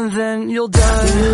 and then you'll die.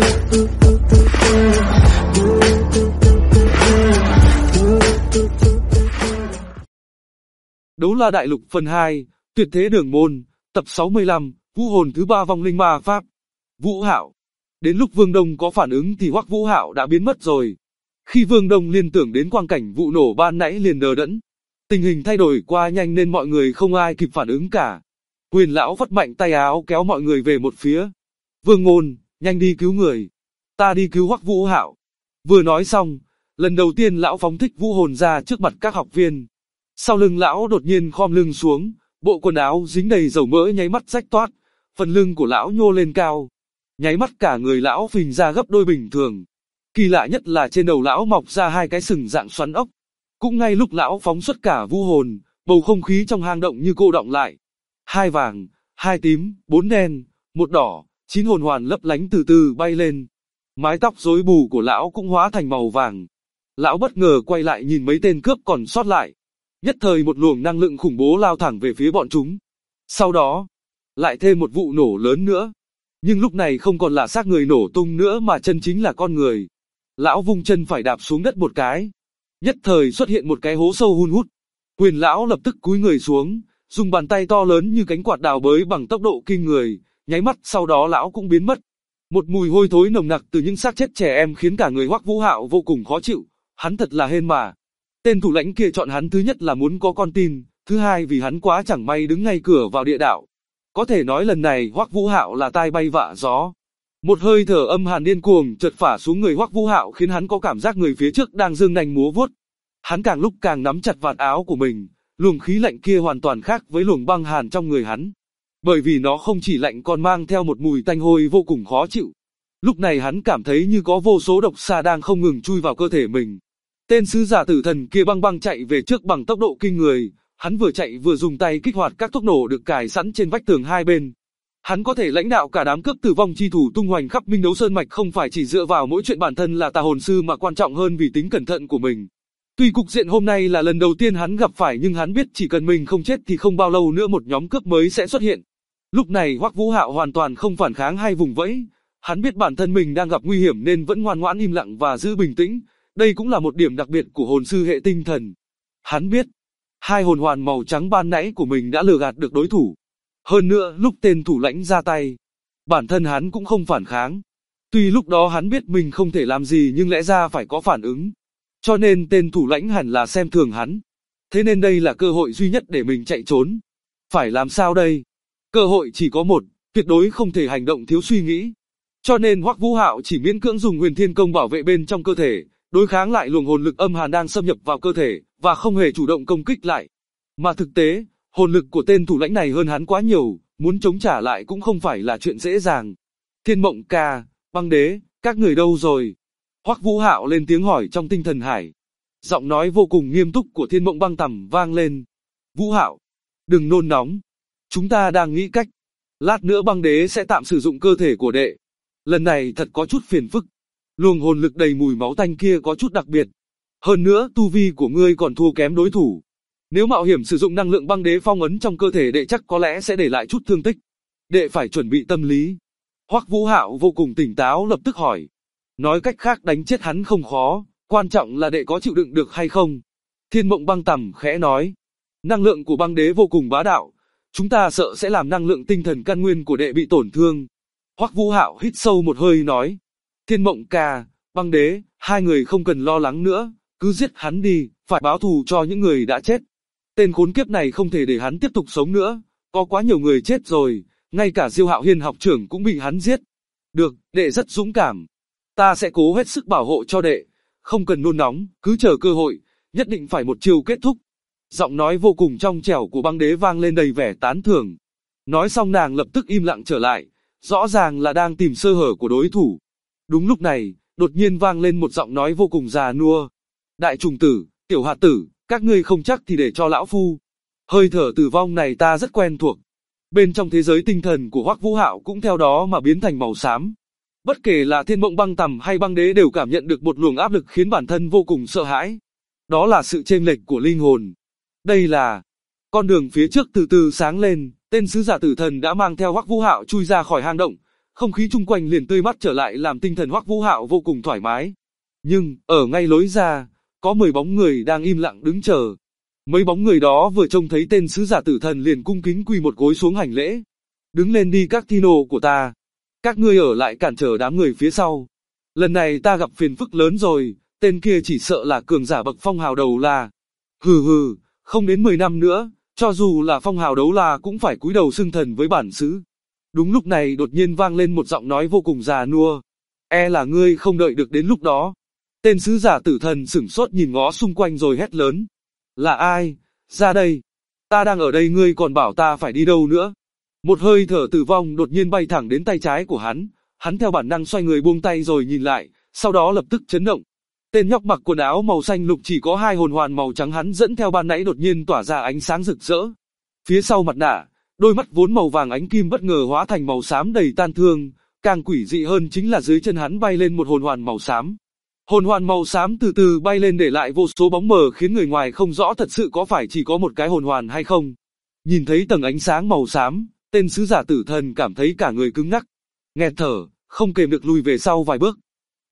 Đấu La Đại Lục phần 2, Tuyệt Thế Đường Môn, tập 65, Vũ hồn thứ 3 vong linh ma pháp. Vũ Hạo. Đến lúc Vương Đông có phản ứng thì Hoắc Vũ Hạo đã biến mất rồi. Khi Vương Đông liên tưởng đến quang cảnh vụ nổ ban nãy liền đờ đẫn. Tình hình thay đổi quá nhanh nên mọi người không ai kịp phản ứng cả. Quyền lão vất mạnh tay áo kéo mọi người về một phía. Vương Ngôn, nhanh đi cứu người. Ta đi cứu Hoắc Vũ Hạo. Vừa nói xong, lần đầu tiên lão phóng thích vũ hồn ra trước mặt các học viên. Sau lưng lão đột nhiên khom lưng xuống, bộ quần áo dính đầy dầu mỡ nháy mắt rách toát, phần lưng của lão nhô lên cao. Nháy mắt cả người lão phình ra gấp đôi bình thường. Kỳ lạ nhất là trên đầu lão mọc ra hai cái sừng dạng xoắn ốc. Cũng ngay lúc lão phóng xuất cả vũ hồn, bầu không khí trong hang động như cô đọng lại. 2 vàng, 2 tím, 4 đen, 1 đỏ, 9 hồn hoàn lấp lánh từ từ bay lên. Mái tóc rối bù của lão cũng hóa thành màu vàng. Lão bất ngờ quay lại nhìn mấy tên cướp còn sót lại. Nhất thời một luồng năng lượng khủng bố lao thẳng về phía bọn chúng. Sau đó, lại thêm một vụ nổ lớn nữa. Nhưng lúc này không còn là xác người nổ tung nữa mà chân chính là con người. Lão vung chân phải đạp xuống đất một cái. Nhất thời xuất hiện một cái hố sâu hun hút. Quyền lão lập tức cúi người xuống, dùng bàn tay to lớn như cánh quạt đào bới bằng tốc độ kinh người, nháy mắt sau đó lão cũng biến mất. Một mùi hôi thối nồng nặc từ những xác chết trẻ em khiến cả người Hoắc Vũ Hạo vô cùng khó chịu. Hắn thật là hên mà. Tên thủ lãnh kia chọn hắn thứ nhất là muốn có con tin, thứ hai vì hắn quá chẳng may đứng ngay cửa vào địa đạo. Có thể nói lần này Hoắc Vũ Hạo là tai bay vạ gió. Một hơi thở âm hàn điên cuồng chợt phả xuống người Hoắc Vũ Hạo khiến hắn có cảm giác người phía trước đang giương nanh múa vuốt. Hắn càng lúc càng nắm chặt vạt áo của mình, luồng khí lạnh kia hoàn toàn khác với luồng băng hàn trong người hắn. Bởi vì nó không chỉ lạnh còn mang theo một mùi tanh hôi vô cùng khó chịu. Lúc này hắn cảm thấy như có vô số độc xà đang không ngừng chui vào cơ thể mình. Tên sứ giả tử thần kia băng băng chạy về trước bằng tốc độ kinh người, hắn vừa chạy vừa dùng tay kích hoạt các thuốc nổ được cài sẵn trên vách tường hai bên. Hắn có thể lãnh đạo cả đám cướp tử vong chi thủ tung hoành khắp Minh Đấu Sơn mạch không phải chỉ dựa vào mỗi chuyện bản thân là tà hồn sư mà quan trọng hơn vì tính cẩn thận của mình. Tuy cục diện hôm nay là lần đầu tiên hắn gặp phải nhưng hắn biết chỉ cần mình không chết thì không bao lâu nữa một nhóm cướp mới sẽ xuất hiện. Lúc này Hoắc Vũ Hạo hoàn toàn không phản kháng hay vùng vẫy, hắn biết bản thân mình đang gặp nguy hiểm nên vẫn ngoan ngoãn im lặng và giữ bình tĩnh. Đây cũng là một điểm đặc biệt của hồn sư hệ tinh thần. Hắn biết, 2 hồn hoàn màu trắng ban nãy của mình đã lừa gạt được đối thủ. Hơn nữa, lúc tên thủ lãnh ra tay, bản thân hắn cũng không phản kháng. Tuy lúc đó hắn biết mình không thể làm gì nhưng lẽ ra phải có phản ứng. Cho nên tên thủ lãnh hẳn là xem thường hắn. Thế nên đây là cơ hội duy nhất để mình chạy trốn. Phải làm sao đây? Cơ hội chỉ có một, tuyệt đối không thể hành động thiếu suy nghĩ. Cho nên Hoắc Vũ Hạo chỉ miễn cưỡng dùng Huyền Thiên Công bảo vệ bên trong cơ thể, đối kháng lại luồng hồn lực âm hàn đang xâm nhập vào cơ thể, và không hề chủ động công kích lại. Mà thực tế, hồn lực của tên thủ lãnh này hơn hắn quá nhiều, muốn chống trả lại cũng không phải là chuyện dễ dàng. Thiên Mộng Ca, Băng Đế, các người đâu rồi? Hoắc Vũ Hạo lên tiếng hỏi trong tinh thần hải. Giọng nói vô cùng nghiêm túc của Thiên Mộng Băng Tầm vang lên. Vũ Hạo, đừng nôn nóng. Chúng ta đang nghĩ cách. Lát nữa Băng Đế sẽ tạm sử dụng cơ thể của đệ. Lần này thật có chút phiền phức. Luồng hồn lực đầy mùi máu tanh kia có chút đặc biệt. Hơn nữa, tu vi của ngươi còn thua kém đối thủ. Nếu mạo hiểm sử dụng năng lượng băng đế phong ấn trong cơ thể đệ chắc có lẽ sẽ để lại chút thương tích. Đệ phải chuẩn bị tâm lý. Hoắc Vũ Hạo vô cùng tỉnh táo lập tức hỏi. Nói cách khác đánh chết hắn không khó, quan trọng là đệ có chịu đựng được hay không. Thiên Mộng Băng Tầm khẽ nói. Năng lượng của băng đế vô cùng bá đạo. Chúng ta sợ sẽ làm năng lượng tinh thần căn nguyên của đệ bị tổn thương. Hoắc Vũ Hạo hít sâu một hơi nói. Thiên Mộng Ca, Băng Đế, hai người không cần lo lắng nữa, cứ giết hắn đi, phải báo thù cho những người đã chết. Tên khốn kiếp này không thể để hắn tiếp tục sống nữa, có quá nhiều người chết rồi, ngay cả Diêu Hạo Hiên học trưởng cũng bị hắn giết. Được, đệ rất dũng cảm. Ta sẽ cố hết sức bảo hộ cho đệ, không cần nôn nóng, cứ chờ cơ hội, nhất định phải một chiều kết thúc. Giọng nói vô cùng trong trẻo của Băng Đế vang lên đầy vẻ tán thưởng. Nói xong nàng lập tức im lặng trở lại, rõ ràng là đang tìm sơ hở của đối thủ. Đúng lúc này, đột nhiên vang lên một giọng nói vô cùng già nua. Đại trùng tử, tiểu hạt tử, các ngươi không chắc thì để cho lão phu. Hơi thở tử vong này ta rất quen thuộc. Bên trong thế giới tinh thần của Hoắc Vũ Hạo cũng theo đó mà biến thành màu xám. Bất kể là Thiên Mộng Băng Tầm hay Băng Đế đều cảm nhận được một luồng áp lực khiến bản thân vô cùng sợ hãi. Đó là sự chênh lệch của linh hồn. Đây là... Con đường phía trước từ từ sáng lên, tên sứ giả tử thần đã mang theo Hoắc Vũ Hạo chui ra khỏi hang động. không khí chung quanh liền tươi mát trở lại làm tinh thần Hoắc Vũ Hạo vô cùng thoải mái. Nhưng, ở ngay lối ra, có 10 bóng người đang im lặng đứng chờ. Mấy bóng người đó vừa trông thấy tên sứ giả tử thần liền cung kính quỳ một gối xuống hành lễ. Đứng lên đi các Tino của ta. Các ngươi ở lại cản trở đám người phía sau. Lần này ta gặp phiền phức lớn rồi, tên kia chỉ sợ là cường giả bậc phong hào đấu la. Hừ hừ, không đến 10 năm nữa, cho dù là phong hào đấu la cũng phải cúi đầu xưng thần với bản xứ. Đúng lúc này đột nhiên vang lên một giọng nói vô cùng già nua. E là ngươi không đợi được đến lúc đó. Tên sứ giả tử thần sửng sốt nhìn ngó xung quanh rồi hét lớn. Là ai? Ra đây. Ta đang ở đây ngươi còn bảo ta phải đi đâu nữa. Một hơi thở tử vong đột nhiên bay thẳng đến tay trái của hắn. Hắn theo bản năng xoay người buông tay rồi nhìn lại, sau đó lập tức chấn động. Tên nhóc mặc quần áo màu xanh lục chỉ có 2 hồn hoàn màu trắng hắn dẫn theo ban nãy đột nhiên tỏa ra ánh sáng rực rỡ. Phía sau mặt nạ, đôi mắt vốn màu vàng ánh kim bất ngờ hóa thành màu xám đầy tan thương, càng quỷ dị hơn chính là dưới chân hắn bay lên một hồn hoàn màu xám. Hồn hoàn màu xám từ từ bay lên để lại vô số bóng mờ khiến người ngoài không rõ thật sự có phải chỉ có một cái hồn hoàn hay không. Nhìn thấy tầng ánh sáng màu xám, tên sứ giả tử thần cảm thấy cả người cứng ngắc, nghẹt thở, không kềm được lùi về sau vài bước.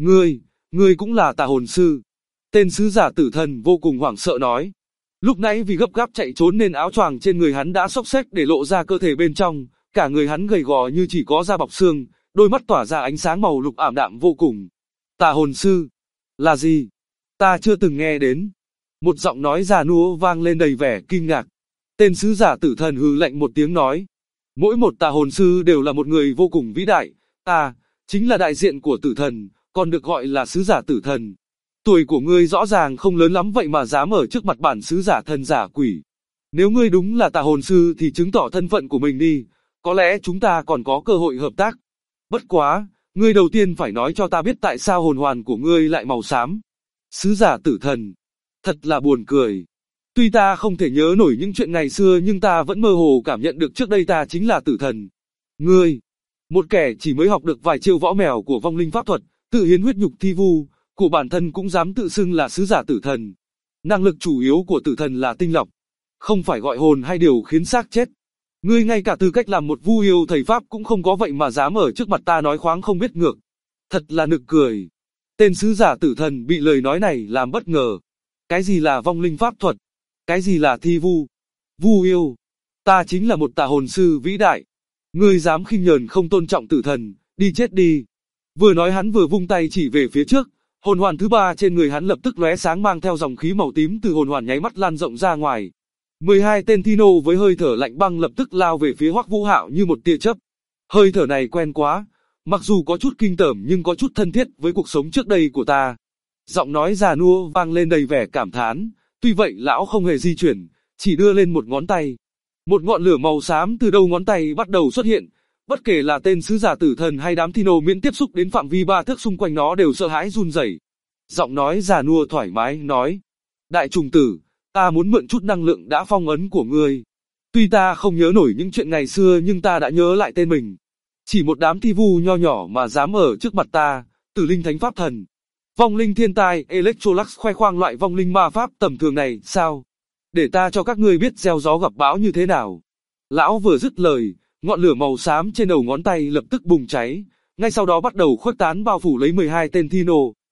Ngươi cũng là tà hồn sư. Tên sứ giả tử thần vô cùng hoảng sợ nói. Lúc nãy vì gấp gáp chạy trốn nên áo choàng trên người hắn đã xốc xếch để lộ ra cơ thể bên trong, cả người hắn gầy gò như chỉ có da bọc xương, đôi mắt tỏa ra ánh sáng màu lục ảm đạm vô cùng. Tà hồn sư? Là gì? Ta chưa từng nghe đến. Một giọng nói già nua vang lên đầy vẻ kinh ngạc. Tên sứ giả tử thần hừ lạnh một tiếng nói. Mỗi một tà hồn sư đều là một người vô cùng vĩ đại, ta chính là đại diện của tử thần, còn được gọi là sứ giả tử thần. Tuổi của ngươi rõ ràng không lớn lắm vậy mà dám ở trước mặt bản sứ giả thần giả quỷ. Nếu ngươi đúng là tà hồn sư thì chứng tỏ thân phận của mình đi, có lẽ chúng ta còn có cơ hội hợp tác. Bất quá, ngươi đầu tiên phải nói cho ta biết tại sao hồn hoàn của ngươi lại màu xám. Sứ giả tử thần, thật là buồn cười. Tuy ta không thể nhớ nổi những chuyện ngày xưa nhưng ta vẫn mơ hồ cảm nhận được trước đây ta chính là tử thần. Ngươi, một kẻ chỉ mới học được vài chiêu võ mèo của vong linh pháp thuật, tự hiến huyết nhục thi vu, của bản thân cũng dám tự xưng là sứ giả tử thần. Năng lực chủ yếu của tử thần là tinh lọc, không phải gọi hồn hay điều khiến xác chết. Ngươi ngay cả tư cách làm một vu yêu thầy pháp cũng không có vậy mà dám ở trước mặt ta nói khoáng không biết ngược. Thật là nực cười. Tên sứ giả tử thần bị lời nói này làm bất ngờ. Cái gì là vong linh pháp thuật? Cái gì là thi vu? Vu yêu? Ta chính là một tà hồn sư vĩ đại. Ngươi dám khinh nhờn không tôn trọng tử thần, đi chết đi. Vừa nói hắn vừa vung tay chỉ về phía trước, hồn hoàn thứ 3 trên người hắn lập tức lóe sáng mang theo dòng khí màu tím từ hồn hoàn nháy mắt lan rộng ra ngoài. 12 tên Tino với hơi thở lạnh băng lập tức lao về phía Hoắc Vũ Hạo như một tia chớp. Hơi thở này quen quá, mặc dù có chút kinh tởm nhưng có chút thân thiết với cuộc sống trước đây của ta. Giọng nói già nua vang lên đầy vẻ cảm thán, tuy vậy lão không hề di chuyển, chỉ đưa lên một ngón tay. Một ngọn lửa màu xám từ đầu ngón tay bắt đầu xuất hiện, bất kể là tên sứ giả tử thần hay đám Tino miễn tiếp xúc đến phạm vi 3 thước xung quanh nó đều sợ hãi run rẩy. Giọng nói già nua thoải mái nói, đại trùng tử, ta muốn mượn chút năng lượng đã phong ấn của ngươi. Tuy ta không nhớ nổi những chuyện ngày xưa nhưng ta đã nhớ lại tên mình. Chỉ một đám thi vu nho nhỏ mà dám ở trước mặt ta, Tử linh thánh pháp thần. Vong linh thiên tai Electrolux khoe khoang loại vong linh ma pháp tầm thường này, sao? Để ta cho các ngươi biết gieo gió gặp bão như thế nào. Lão vừa dứt lời, ngọn lửa màu xám trên đầu ngón tay lập tức bùng cháy, ngay sau đó bắt đầu khuếch tán bao phủ lấy 12 tên Tino.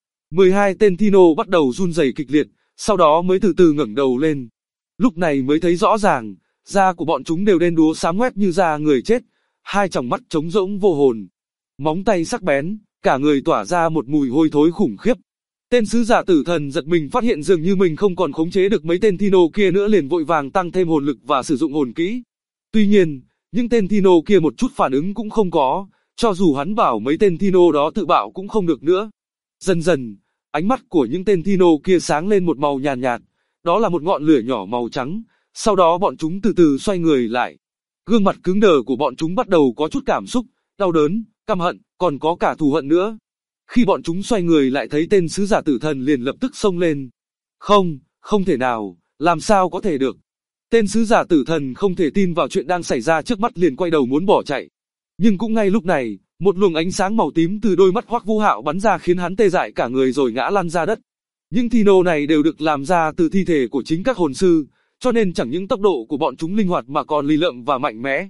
12 tên Tino bắt đầu run rẩy kịch liệt, sau đó mới từ từ ngẩng đầu lên. Lúc này mới thấy rõ ràng, da của bọn chúng đều đen đúa xám ngoét như da người chết, hai tròng mắt trống rỗng vô hồn, móng tay sắc bén, cả người tỏa ra một mùi hôi thối khủng khiếp. Tên sứ giả tử thần giật mình phát hiện dường như mình không còn khống chế được mấy tên Tino kia nữa liền vội vàng tăng thêm hồn lực và sử dụng hồn kỹ. Tuy nhiên, những tên Tino kia một chút phản ứng cũng không có, cho dù hắn bảo mấy tên Tino đó tự bạo cũng không được nữa. Dần dần, ánh mắt của những tên Tino kia sáng lên một màu nhàn nhạt, đó là một ngọn lửa nhỏ màu trắng, sau đó bọn chúng từ từ xoay người lại. Gương mặt cứng đờ của bọn chúng bắt đầu có chút cảm xúc, đau đớn, căm hận, còn có cả thù hận nữa. Khi bọn chúng xoay người lại thấy tên sứ giả tử thần liền lập tức xông lên. Không thể nào, làm sao có thể được. Tên sứ giả tử thần không thể tin vào chuyện đang xảy ra trước mắt liền quay đầu muốn bỏ chạy. Nhưng cũng ngay lúc này, một luồng ánh sáng màu tím từ đôi mắt Hoắc Vũ Hạo bắn ra khiến hắn tê dại cả người rồi ngã lăn ra đất. Những Tino này đều được làm ra từ thi thể của chính các hồn sư, cho nên chẳng những tốc độ của bọn chúng linh hoạt mà còn lì lợm và mạnh mẽ.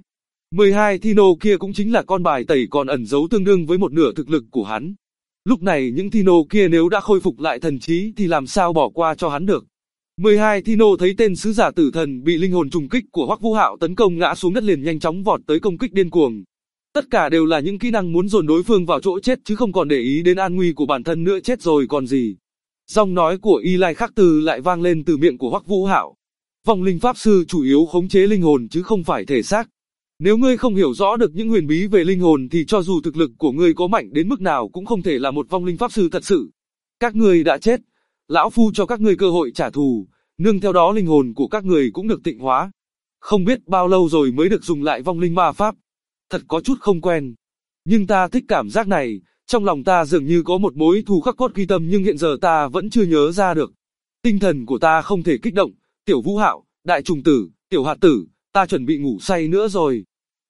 12 Thino kia cũng chính là con bài tẩy còn ẩn giấu tương đương với một nửa thực lực của hắn. Lúc này những Thino kia nếu đã khôi phục lại thần trí thì làm sao bỏ qua cho hắn được. 12 Thino thấy tên sứ giả tử thần bị linh hồn trùng kích của Hoắc Vũ Hạo tấn công ngã xuống đất liền nhanh chóng vọt tới công kích điên cuồng. Tất cả đều là những kỹ năng muốn dồn đối phương vào chỗ chết chứ không còn để ý đến an nguy của bản thân nữa, chết rồi còn gì. Giọng nói của Y Lai Khắc Từ lại vang lên từ miệng của Hoắc Vũ Hạo. Vong linh pháp sư chủ yếu khống chế linh hồn chứ không phải thể xác. Nếu ngươi không hiểu rõ được những huyền bí về linh hồn thì cho dù thực lực của ngươi có mạnh đến mức nào cũng không thể là một vong linh pháp sư thật sự. Các ngươi đã chết, lão phu cho các ngươi cơ hội trả thù, nương theo đó linh hồn của các người cũng được tịnh hóa. Không biết bao lâu rồi mới được dùng lại vong linh ma pháp. Thật có chút không quen. Nhưng ta thích cảm giác này, trong lòng ta dường như có một mối thù khắc cốt ghi tâm nhưng hiện giờ ta vẫn chưa nhớ ra được. Tinh thần của ta không thể kích động, Tiểu Vũ Hạo, Đại Trùng Tử, Tiểu Hạt Tử, ta chuẩn bị ngủ say nữa rồi.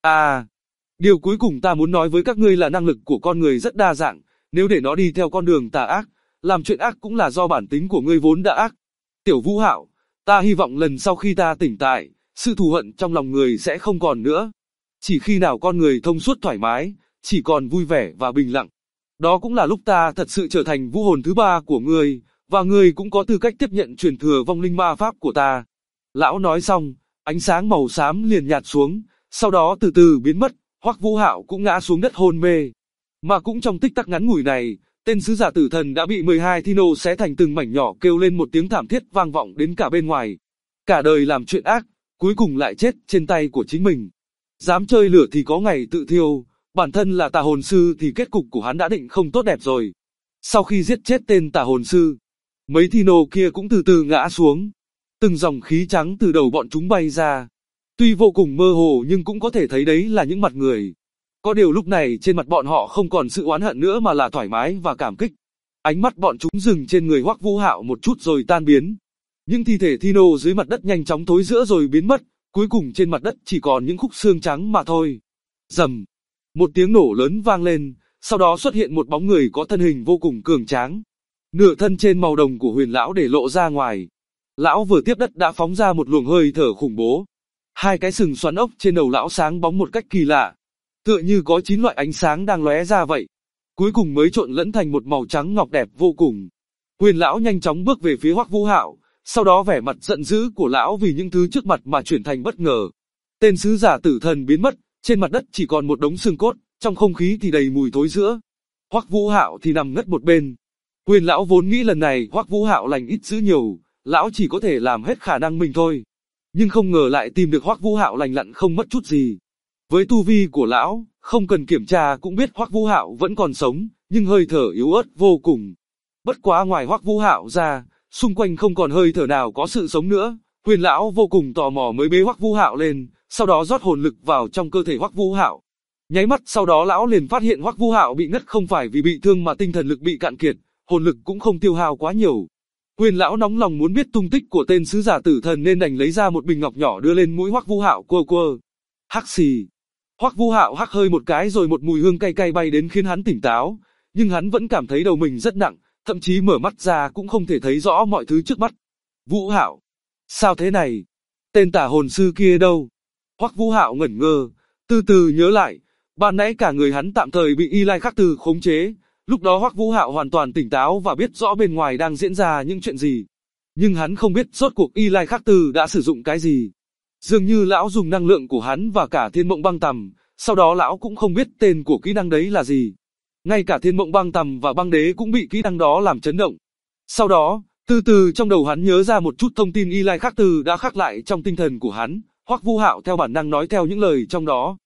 Điều cuối cùng ta muốn nói với các ngươi là năng lực của con người rất đa dạng, nếu để nó đi theo con đường tà ác, làm chuyện ác cũng là do bản tính của ngươi vốn đã ác. Tiểu Vũ Hạo, ta hy vọng lần sau khi ta tỉnh tại, sự thù hận trong lòng người sẽ không còn nữa. Chỉ khi nào con người thông suốt thoải mái, chỉ còn vui vẻ và bình lặng. Đó cũng là lúc ta thật sự trở thành vũ hồn thứ ba của ngươi, và ngươi cũng có tư cách tiếp nhận truyền thừa vong linh ma pháp của ta. Lão nói xong, ánh sáng màu xám liền nhạt xuống, sau đó từ từ biến mất, Hoắc Vũ Hạo cũng ngã xuống đất hôn mê. Mà cũng trong tích tắc ngắn ngủi này, tên sứ giả tử thần đã bị 12 Thino xé thành từng mảnh nhỏ, kêu lên một tiếng thảm thiết vang vọng đến cả bên ngoài. Cả đời làm chuyện ác, cuối cùng lại chết trên tay của chính mình. Dám chơi lửa thì có ngày tự thiêu, bản thân là tà hồn sư thì kết cục của hắn đã định không tốt đẹp rồi. Sau khi giết chết tên tà hồn sư, mấy Thino kia cũng từ từ ngã xuống. Từng dòng khí trắng từ đầu bọn chúng bay ra. Tuy vô cùng mơ hồ nhưng cũng có thể thấy đấy là những mặt người. Có điều lúc này trên mặt bọn họ không còn sự oán hận nữa mà là thoải mái và cảm kích. Ánh mắt bọn chúng dừng trên người Hoắc Vũ Hạo một chút rồi tan biến. Những thi thể Thino dưới mặt đất nhanh chóng thối rữa rồi biến mất, cuối cùng trên mặt đất chỉ còn những khúc xương trắng mà thôi. Rầm, một tiếng nổ lớn vang lên, sau đó xuất hiện một bóng người có thân hình vô cùng cường tráng. Nửa thân trên màu đồng của Huyền lão để lộ ra ngoài. Lão vừa tiếp đất đã phóng ra một luồng hơi thở khủng bố. Hai cái sừng xoắn ốc trên đầu lão sáng bóng một cách kỳ lạ, tựa như có 9 loại ánh sáng đang lóe ra vậy. Cuối cùng mới trộn lẫn thành một màu trắng ngọc đẹp vô cùng. Huyền lão nhanh chóng bước về phía Hoắc Vũ Hạo, sau đó vẻ mặt giận dữ của lão vì những thứ trước mặt mà chuyển thành bất ngờ. Tên sứ giả tử thần biến mất, trên mặt đất chỉ còn một đống xương cốt, trong không khí thì đầy mùi thối rữa. Hoắc Vũ Hạo thì nằm ngất một bên. Huyền lão vốn nghĩ lần này Hoắc Vũ Hạo lành ít dữ nhiều, lão chỉ có thể làm hết khả năng mình thôi. Nhưng không ngờ lại tìm được Hoắc Vũ Hạo lành lặn không mất chút gì. Với tu vi của lão, không cần kiểm tra cũng biết Hoắc Vũ Hạo vẫn còn sống, nhưng hơi thở yếu ớt vô cùng. Bất quá ngoài Hoắc Vũ Hạo ra, xung quanh không còn hơi thở nào có sự sống nữa. Huyền lão vô cùng tò mò mới bế Hoắc Vũ Hạo lên, sau đó rót hồn lực vào trong cơ thể Hoắc Vũ Hạo. Nháy mắt sau đó lão liền phát hiện Hoắc Vũ Hạo bị ngất không phải vì bị thương mà tinh thần lực bị cạn kiệt, hồn lực cũng không tiêu hao quá nhiều. Huyền lão nóng lòng muốn biết tung tích của tên sứ giả tử thần nên đành lấy ra một bình ngọc nhỏ đưa lên mũi Hoắc Vũ Hạo quơ quơ. Hắc xì. Hoắc Vũ Hạo hắc hơi một cái rồi một mùi hương cay cay bay đến khiến hắn tỉnh táo, nhưng hắn vẫn cảm thấy đầu mình rất nặng, thậm chí mở mắt ra cũng không thể thấy rõ mọi thứ trước mắt. Vũ Hạo, sao thế này? Tên tà hồn sư kia đâu? Hoắc Vũ Hạo ngẩn ngơ, từ từ nhớ lại, ban nãy cả người hắn tạm thời bị Y Lai Khắc Từ khống chế. Lúc đó Hoắc Vũ Hạo hoàn toàn tỉnh táo và biết rõ bên ngoài đang diễn ra những chuyện gì. Nhưng hắn không biết rốt cuộc Y Lai Khắc Từ đã sử dụng cái gì. Dường như lão dùng năng lượng của hắn và cả Thiên Mộng Băng Tầm, sau đó lão cũng không biết tên của kỹ năng đấy là gì. Ngay cả Thiên Mộng Băng Tầm và Băng Đế cũng bị kỹ năng đó làm chấn động. Sau đó, từ từ trong đầu hắn nhớ ra một chút thông tin Y Lai Khắc Từ đã khắc lại trong tinh thần của hắn. Hoắc Vũ Hạo theo bản năng nói theo những lời trong đó.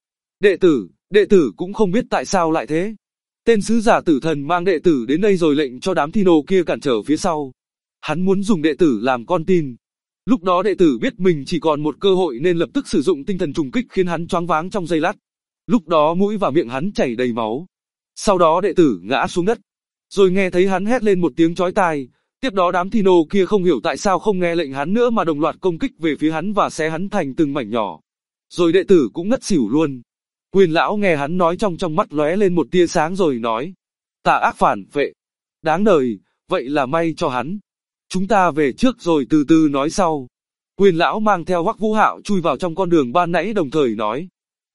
Đệ tử cũng không biết tại sao lại thế. Tên sứ giả tử thần mang đệ tử đến đây rồi lệnh cho đám Thino kia cản trở phía sau. Hắn muốn dùng đệ tử làm con tin. Lúc đó đệ tử biết mình chỉ còn một cơ hội nên lập tức sử dụng tinh thần trùng kích khiến hắn choáng váng trong giây lát. Lúc đó mũi và miệng hắn chảy đầy máu. Sau đó đệ tử ngã xuống đất. Rồi nghe thấy hắn hét lên một tiếng chói tai. Tiếp đó đám Thino kia không hiểu tại sao không nghe lệnh hắn nữa mà đồng loạt công kích về phía hắn và xé hắn thành từng mảnh nhỏ. Rồi đệ tử cũng ngất xỉu luôn. Huyền lão nghe hắn nói trong mắt lóe lên một tia sáng rồi nói. Tà ác phản phệ. Đáng đời, vậy là may cho hắn. Chúng ta về trước rồi từ từ nói sau. Huyền lão mang theo Hoắc Vũ Hạo chui vào trong con đường ban nãy đồng thời nói.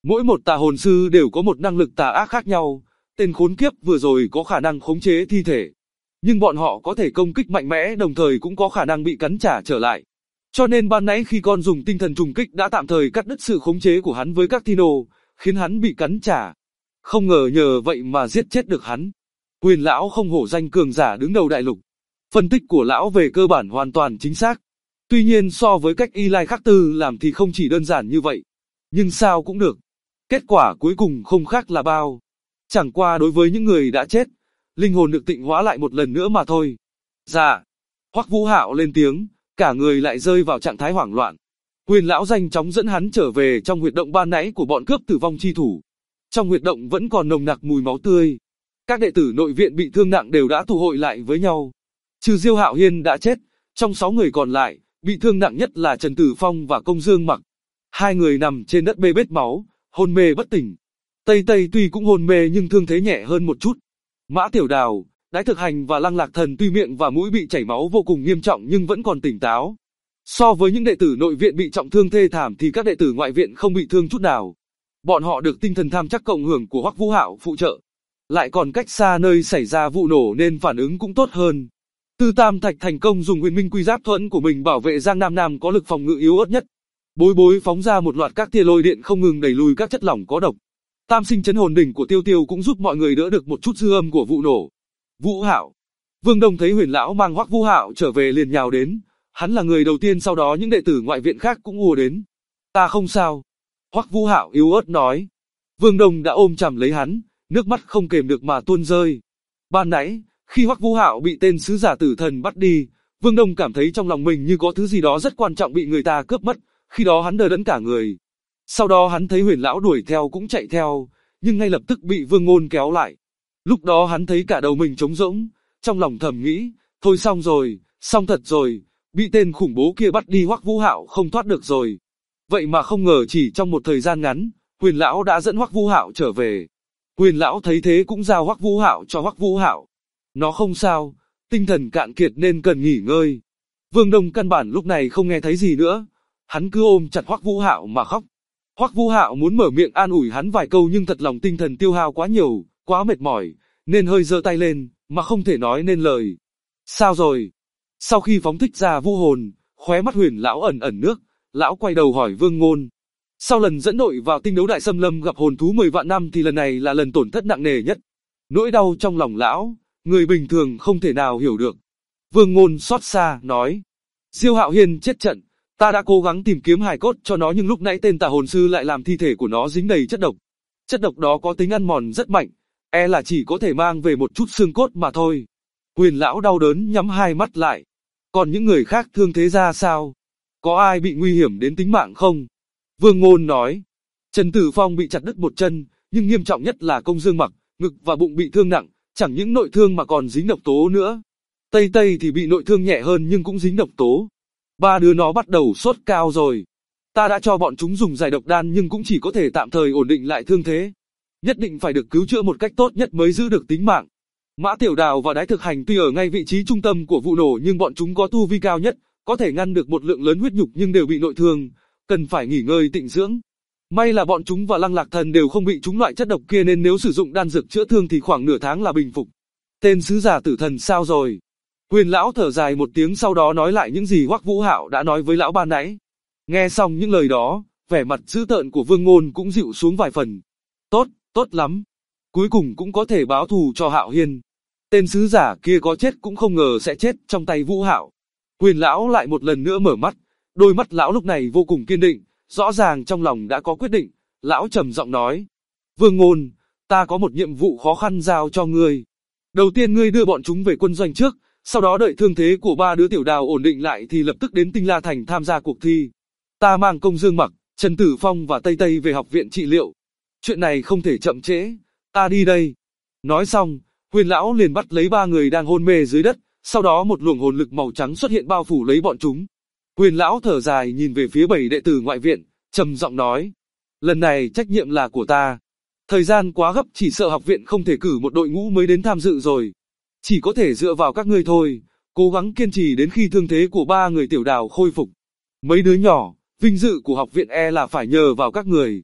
Mỗi một tà hồn sư đều có một năng lực tà ác khác nhau, tên khốn kiếp vừa rồi có khả năng khống chế thi thể. Nhưng bọn họ có thể công kích mạnh mẽ đồng thời cũng có khả năng bị cắn trả trở lại. Cho nên ban nãy khi con dùng tinh thần trùng kích đã tạm thời cắt đứt sự khống chế của hắn với các Tino, khiến hắn bị cắn trả. Không ngờ nhờ vậy mà giết chết được hắn. Huyền lão không hổ danh cường giả đứng đầu đại lục. Phân tích của lão về cơ bản hoàn toàn chính xác. Tuy nhiên so với cách Y Lai Khắc Tư làm thì không chỉ đơn giản như vậy. Nhưng sao cũng được. Kết quả cuối cùng không khác là bao. Chẳng qua đối với những người đã chết, linh hồn được tịnh hóa lại một lần nữa mà thôi. Dạ. Hoắc Vũ Hạo lên tiếng, cả người lại rơi vào trạng thái hoảng loạn. Huyền lão nhanh chóng dẫn hắn trở về trong huyệt động ban nãy của bọn cướp tử vong chi thủ. Trong huyệt động vẫn còn nồng nặc mùi máu tươi. Các đệ tử nội viện bị thương nặng đều đã tụ hội lại với nhau. Trừ Diêu Hạo Hiên đã chết, trong 6 người còn lại, bị thương nặng nhất là Trần Tử Phong và Công Dương Mặc. Hai người nằm trên đất bê bết máu, hôn mê bất tỉnh. Tây Tây tuy cũng hôn mê nhưng thương thế nhẹ hơn một chút. Mã Tiểu Đào, Đái Thực Hành và Lăng Lạc Thần tuy miệng và mũi bị chảy máu vô cùng nghiêm trọng nhưng vẫn còn tỉnh táo. So với những đệ tử nội viện bị trọng thương thê thảm thì các đệ tử ngoại viện không bị thương chút nào. Bọn họ được tinh thần tham chắc cộng hưởng của Hoắc Vũ Hạo phụ trợ. Lại còn cách xa nơi xảy ra vụ nổ nên phản ứng cũng tốt hơn. Tư Tam Thạch thành công dùng Huyền Minh Quy Giáp thuẫn của mình bảo vệ Giang Nam Nam có lực phòng ngự yếu ớt nhất. Bối Bối phóng ra một loạt các tia lôi điện không ngừng đẩy lùi các chất lỏng có độc. Tam Sinh Chấn Hồn Đỉnh của Tiêu Tiêu cũng giúp mọi người đỡ được một chút dư âm của vụ nổ. Vũ Hạo. Vương Đông thấy Huyền lão mang Hoắc Vũ Hạo trở về liền nhào đến, hắn là người đầu tiên, sau đó những đệ tử ngoại viện khác cũng ùa đến. Ta không sao. Hoắc Vũ Hạo yếu ớt nói. Vương Đông đã ôm chầm lấy hắn, nước mắt không kềm được mà tuôn rơi. Ban nãy, khi Hoắc Vũ Hạo bị tên sứ giả tử thần bắt đi, Vương Đông cảm thấy trong lòng mình như có thứ gì đó rất quan trọng bị người ta cướp mất, khi đó hắn đờ đẫn cả người. Sau đó hắn thấy Huyền lão đuổi theo cũng chạy theo, nhưng ngay lập tức bị Vương Ngôn kéo lại. Lúc đó hắn thấy cả đầu mình trống rỗng, trong lòng thầm nghĩ, thôi xong rồi, xong thật rồi, bị tên khủng bố kia bắt đi Hoắc Vũ Hạo không thoát được rồi. Vậy mà không ngờ chỉ trong một thời gian ngắn, Huyền lão đã dẫn Hoắc Vũ Hạo trở về. Huyền lão thấy thế cũng giao Hoắc Vũ Hạo cho Hoắc Vũ Hạo. Nó không sao, tinh thần cạn kiệt nên cần nghỉ ngơi. Vương Đông căn bản lúc này không nghe thấy gì nữa, hắn cứ ôm chặt Hoắc Vũ Hạo mà khóc. Hoắc Vũ Hạo muốn mở miệng an ủi hắn vài câu nhưng thật lòng tinh thần tiêu hao quá nhiều, quá mệt mỏi, nên hơi giơ tay lên, mà không thể nói nên lời. Sao rồi? Sau khi phóng thích ra vũ hồn, khóe mắt Huyền lão ẩn ẩn nước, lão quay đầu hỏi Vương Ngôn. Sau lần dẫn đội vào tinh đấu đại xâm lâm gặp hồn thú 10 vạn năm thì lần này là lần tổn thất nặng nề nhất. Nỗi đau trong lòng lão, người bình thường không thể nào hiểu được. Vương Ngôn xót xa, nói. Diêu Hạo Hiên chết trận, ta đã cố gắng tìm kiếm hài cốt cho nó nhưng lúc nãy tên tà hồn sư lại làm thi thể của nó dính đầy chất độc. Chất độc đó có tính ăn mòn rất mạnh, e là chỉ có thể mang về một chút xương cốt mà thôi. Huyền lão đau đớn nhắm hai mắt lại. Còn những người khác thương thế ra sao? Có ai bị nguy hiểm đến tính mạng không? Vương Ngôn nói. Trần Tử Phong bị chặt đứt một chân, nhưng nghiêm trọng nhất là Công Dương Mặc, ngực và bụng bị thương nặng, chẳng những nội thương mà còn dính độc tố nữa. Tây Tây thì bị nội thương nhẹ hơn nhưng cũng dính độc tố. Ba đứa nó bắt đầu sốt cao rồi. Ta đã cho bọn chúng dùng giải độc đan nhưng cũng chỉ có thể tạm thời ổn định lại thương thế. Nhất định phải được cứu chữa một cách tốt nhất mới giữ được tính mạng. Mã Tiểu Đào và Đái Thực Hành tuy ở ngay vị trí trung tâm của vụ nổ nhưng bọn chúng có tu vi cao nhất, có thể ngăn được một lượng lớn huyết nhục nhưng đều bị nội thương, cần phải nghỉ ngơi tịnh dưỡng. May là bọn chúng và Lăng Lạc Thần đều không bị trúng loại chất độc kia nên nếu sử dụng đan dược chữa thương thì khoảng nửa tháng là bình phục. Tên sứ giả tử thần sao rồi? Huyền lão thở dài một tiếng sau đó nói lại những gì Hoắc Vũ Hạo đã nói với lão ban nãy. Nghe xong những lời đó, vẻ mặt dữ tợn của Vương Ngôn cũng dịu xuống vài phần. Tốt, tốt lắm. Cuối cùng cũng có thể báo thù cho Hạo Hiên. Tên sứ giả kia có chết cũng không ngờ sẽ chết trong tay Vũ Hạo. Huyền lão lại một lần nữa mở mắt, đôi mắt lão lúc này vô cùng kiên định, rõ ràng trong lòng đã có quyết định. Lão trầm giọng nói: Vương Ngôn, ta có một nhiệm vụ khó khăn giao cho ngươi. Đầu tiên ngươi đưa bọn chúng về quân doanh trước, sau đó đợi thương thế của ba đứa tiểu đào ổn định lại thì lập tức đến Tinh La Thành tham gia cuộc thi. Ta mang Công Dương Mặc, Trần Tử Phong và Tây Tây về học viện trị liệu. Chuyện này không thể chậm trễ, ta đi đây. Nói xong, Huyền lão liền bắt lấy ba người đang hôn mê dưới đất, sau đó một luồng hồn lực màu trắng xuất hiện bao phủ lấy bọn chúng. Huyền lão thở dài nhìn về phía 7 đệ tử ngoại viện, trầm giọng nói: lần này trách nhiệm là của ta. Thời gian quá gấp, chỉ sợ học viện không thể cử một đội ngũ mới đến tham dự rồi. Chỉ có thể dựa vào các ngươi thôi, cố gắng kiên trì đến khi thương thế của ba người tiểu đào khôi phục. Mấy đứa nhỏ, vinh dự của học viện e là phải nhờ vào các người.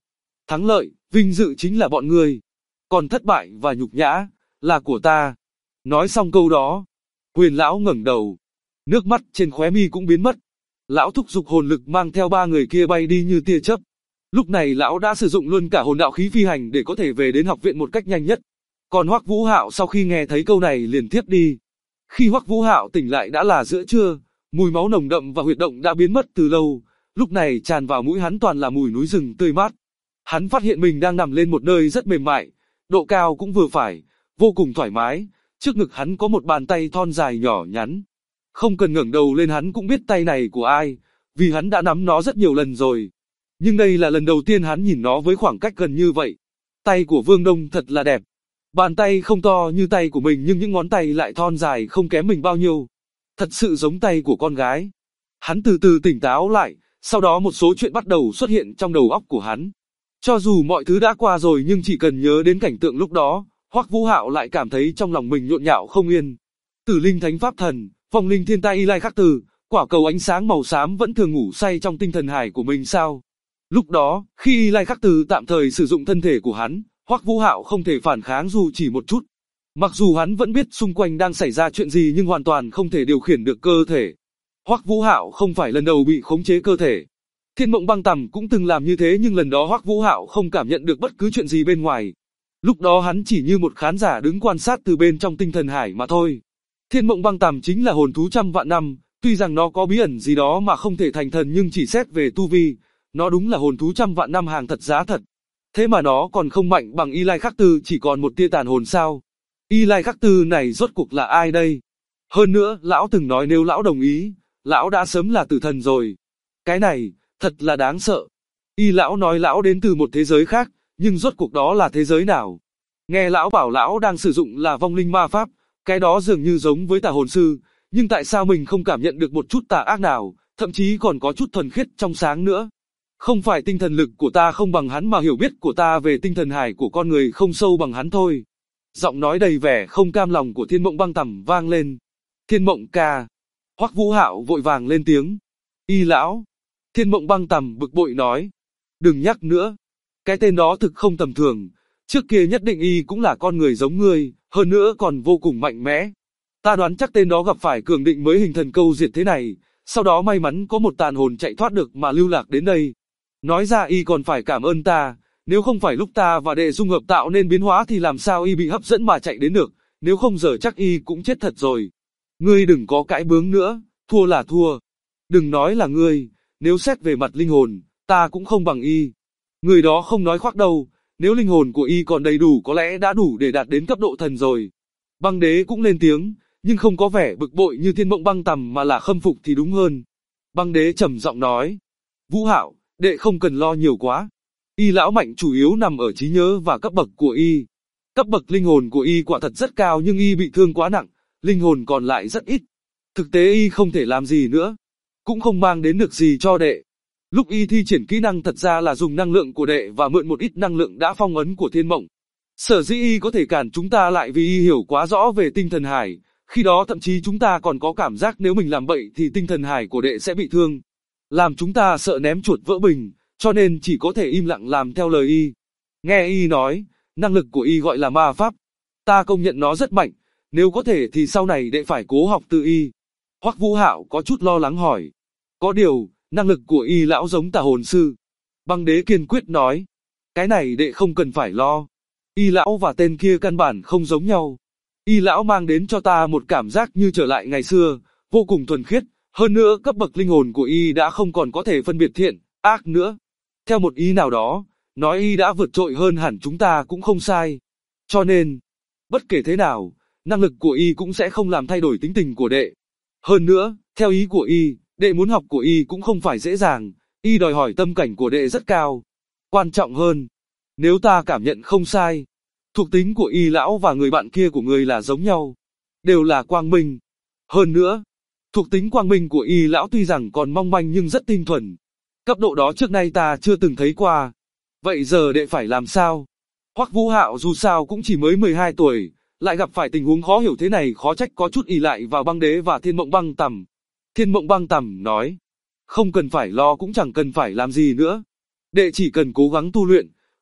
Thắng lợi, vinh dự chính là bọn ngươi. Còn thất bại và nhục nhã, là của ta. Nói xong câu đó, Huyền lão ngẩng đầu. Nước mắt trên khóe mi cũng biến mất. Lão thúc giục hồn lực mang theo ba người kia bay đi như tia chớp. Lúc này lão đã sử dụng luôn cả hồn đạo khí phi hành để có thể về đến học viện một cách nhanh nhất. Còn Hoắc Vũ Hạo sau khi nghe thấy câu này liền thiếp đi. Khi Hoắc Vũ Hạo tỉnh lại đã là giữa trưa, mùi máu nồng đậm và huyệt động đã biến mất từ lâu, lúc này tràn vào mũi hắn toàn là mùi núi rừng tươi mát. Hắn phát hiện mình đang nằm lên một nơi rất mềm mại, độ cao cũng vừa phải, vô cùng thoải mái, trước ngực hắn có một bàn tay thon dài nhỏ nhắn. Không cần ngẩng đầu lên hắn cũng biết tay này của ai, vì hắn đã nắm nó rất nhiều lần rồi. Nhưng đây là lần đầu tiên hắn nhìn nó với khoảng cách gần như vậy. Tay của Vương Đông thật là đẹp. Bàn tay không to như tay của mình nhưng những ngón tay lại thon dài không kém mình bao nhiêu. Thật sự giống tay của con gái. Hắn từ từ tỉnh táo lại, sau đó một số chuyện bắt đầu xuất hiện trong đầu óc của hắn. Cho dù mọi thứ đã qua rồi nhưng chỉ cần nhớ đến cảnh tượng lúc đó, Hoắc Vũ Hạo lại cảm thấy trong lòng mình nhộn nhạo không yên. Tử linh thánh pháp thần, vong linh thiên tai Y Lai Khắc Từ, quả cầu ánh sáng màu xám vẫn thường ngủ say trong tinh thần hải của mình sao? Lúc đó, khi Y Lai Khắc Từ tạm thời sử dụng thân thể của hắn, Hoắc Vũ Hạo không thể phản kháng dù chỉ một chút. Mặc dù hắn vẫn biết xung quanh đang xảy ra chuyện gì nhưng hoàn toàn không thể điều khiển được cơ thể. Hoắc Vũ Hạo không phải lần đầu bị khống chế cơ thể. Thiên Mộng Băng Tầm cũng từng làm như thế nhưng lần đó Hoắc Vũ Hạo không cảm nhận được bất cứ chuyện gì bên ngoài. Lúc đó hắn chỉ như một khán giả đứng quan sát từ bên trong tinh thần hải mà thôi. Thiên Mộng Băng Tầm chính là hồn thú trăm vạn năm, tuy rằng nó có bí ẩn gì đó mà không thể thành thần nhưng chỉ xét về tu vi, nó đúng là hồn thú trăm vạn năm hàng thật giá thật. Thế mà nó còn không mạnh bằng Y Lai Khắc Tư chỉ còn một tia tàn hồn sao? Y Lai Khắc Tư này rốt cuộc là ai đây? Hơn nữa, lão từng nói nếu lão đồng ý, lão đã sớm là tử thần rồi. Cái này, thật là đáng sợ. Y lão nói lão đến từ một thế giới khác, nhưng rốt cuộc đó là thế giới nào? Nghe lão bảo lão đang sử dụng là vong linh ma pháp, cái đó dường như giống với tà hồn sư, nhưng tại sao mình không cảm nhận được một chút tà ác nào, thậm chí còn có chút thuần khiết trong sáng nữa? Không phải tinh thần lực của ta không bằng hắn mà hiểu biết của ta về tinh thần hải của con người không sâu bằng hắn thôi. Giọng nói đầy vẻ không cam lòng của Thiên Mộng Băng Tầm vang lên. Thiên Mộng ca. Hoắc Vũ Hạo vội vàng lên tiếng. Y lão. Thiên Mộng Băng Tầm bực bội nói. Đừng nhắc nữa. Cái tên đó thực không tầm thường. Trước kia nhất định y cũng là con người giống ngươi, hơn nữa còn vô cùng mạnh mẽ. Ta đoán chắc tên đó gặp phải cường định mới hình thần câu diệt thế này, sau đó may mắn có một tàn hồn chạy thoát được mà lưu lạc đến đây. Nói ra y còn phải cảm ơn ta, nếu không phải lúc ta và đệ dung hợp tạo nên biến hóa thì làm sao y bị hấp dẫn mà chạy đến được, nếu không giờ chắc y cũng chết thật rồi. Ngươi đừng có cãi bướng nữa, thua là thua. Đừng nói là ngươi, nếu xét về mặt linh hồn, ta cũng không bằng y. Người đó không nói khoác đâu, nếu linh hồn của y còn đầy đủ có lẽ đã đủ để đạt đến cấp độ thần rồi. Băng đế cũng lên tiếng, nhưng không có vẻ bực bội như Thiên Mộng Băng Tầm mà là khâm phục thì đúng hơn. Băng đế trầm giọng nói, Vũ Hạo, đệ không cần lo nhiều quá. Y lão mạnh chủ yếu nằm ở trí nhớ và cấp bậc của y. Cấp bậc linh hồn của y quả thật rất cao nhưng y bị thương quá nặng, linh hồn còn lại rất ít. Thực tế y không thể làm gì nữa, cũng không mang đến được gì cho đệ. Lúc y thi triển kỹ năng thật ra là dùng năng lượng của đệ và mượn một ít năng lượng đã phong ấn của Thiên Mộng. Sở dĩ y có thể cản chúng ta lại vì y hiểu quá rõ về tinh thần hải, khi đó thậm chí chúng ta còn có cảm giác nếu mình làm bậy thì tinh thần hải của đệ sẽ bị thương. Làm chúng ta sợ ném chuột vỡ bình, cho nên chỉ có thể im lặng làm theo lời y. Nghe y nói, năng lực của y gọi là ma pháp. Ta công nhận nó rất mạnh, nếu có thể thì sau này đệ phải cố học từ y. Hoắc Vũ Hạo có chút lo lắng hỏi. Có điều, năng lực của y lão giống tà hồn sư. Băng đế kiên quyết nói. Cái này đệ không cần phải lo. Y lão và tên kia căn bản không giống nhau. Y lão mang đến cho ta một cảm giác như trở lại ngày xưa, vô cùng thuần khiết. Hơn nữa cấp bậc linh hồn của y đã không còn có thể phân biệt thiện, ác nữa. Theo một ý nào đó, nói y đã vượt trội hơn hẳn chúng ta cũng không sai. Cho nên, bất kể thế nào, năng lực của y cũng sẽ không làm thay đổi tính tình của đệ. Hơn nữa, theo ý của y, đệ muốn học của y cũng không phải dễ dàng, y đòi hỏi tâm cảnh của đệ rất cao. Quan trọng hơn, nếu ta cảm nhận không sai, thuộc tính của y lão và người bạn kia của người là giống nhau, đều là quang minh. Hơn nữa, thuộc tính quang minh của y lão tuy rằng còn mong manh nhưng rất tinh thuần. Cấp độ đó trước nay ta chưa từng thấy qua. Vậy giờ đệ phải làm sao? Hoắc Vũ Hạo dù sao cũng chỉ mới 12 tuổi, lại gặp phải tình huống khó hiểu thế này khó trách có chút ỷ lại vào băng đế và Thiên Mộng Băng Tầm. Thiên Mộng Băng Tầm nói, không cần phải lo cũng chẳng cần phải làm gì nữa. Đệ chỉ cần cố gắng tu luyện,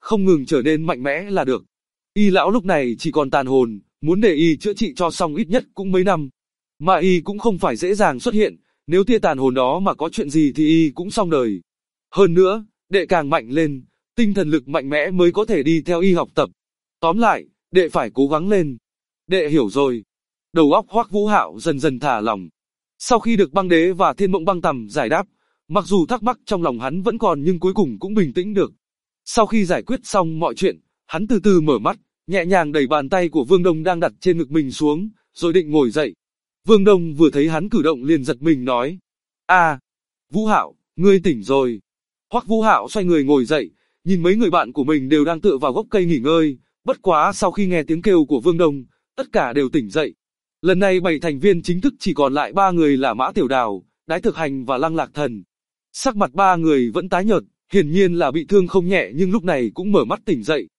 không ngừng trở nên mạnh mẽ là được. Y lão lúc này chỉ còn tàn hồn, muốn để y chữa trị cho xong ít nhất cũng mấy năm. Mà y cũng không phải dễ dàng xuất hiện, nếu tia tàn hồn đó mà có chuyện gì thì y cũng xong đời. Hơn nữa, đệ càng mạnh lên, tinh thần lực mạnh mẽ mới có thể đi theo y học tập. Tóm lại, đệ phải cố gắng lên. Đệ hiểu rồi. Đầu óc Hoắc Vũ Hạo dần dần thả lỏng. Sau khi được băng đế và thiên mộng băng tầm giải đáp, mặc dù thắc mắc trong lòng hắn vẫn còn nhưng cuối cùng cũng bình tĩnh được. Sau khi giải quyết xong mọi chuyện, hắn từ từ mở mắt, nhẹ nhàng đẩy bàn tay của Vương Đông đang đặt trên ngực mình xuống, rồi định ngồi dậy. Vương Đông vừa thấy hắn cử động liền giật mình nói: "À, Vũ Hạo, ngươi tỉnh rồi." Hoắc Vũ Hạo xoay người ngồi dậy, nhìn mấy người bạn của mình đều đang tựa vào gốc cây nghỉ ngơi, bất quá sau khi nghe tiếng kêu của Vương Đông, tất cả đều tỉnh dậy. Lần này 7 thành viên chính thức chỉ còn lại 3 người là Mã Tiểu Đào, Đái Thực Hành và Lăng Lạc Thần. Sắc mặt 3 người vẫn tái nhợt, hiển nhiên là bị thương không nhẹ nhưng lúc này cũng mở mắt tỉnh dậy.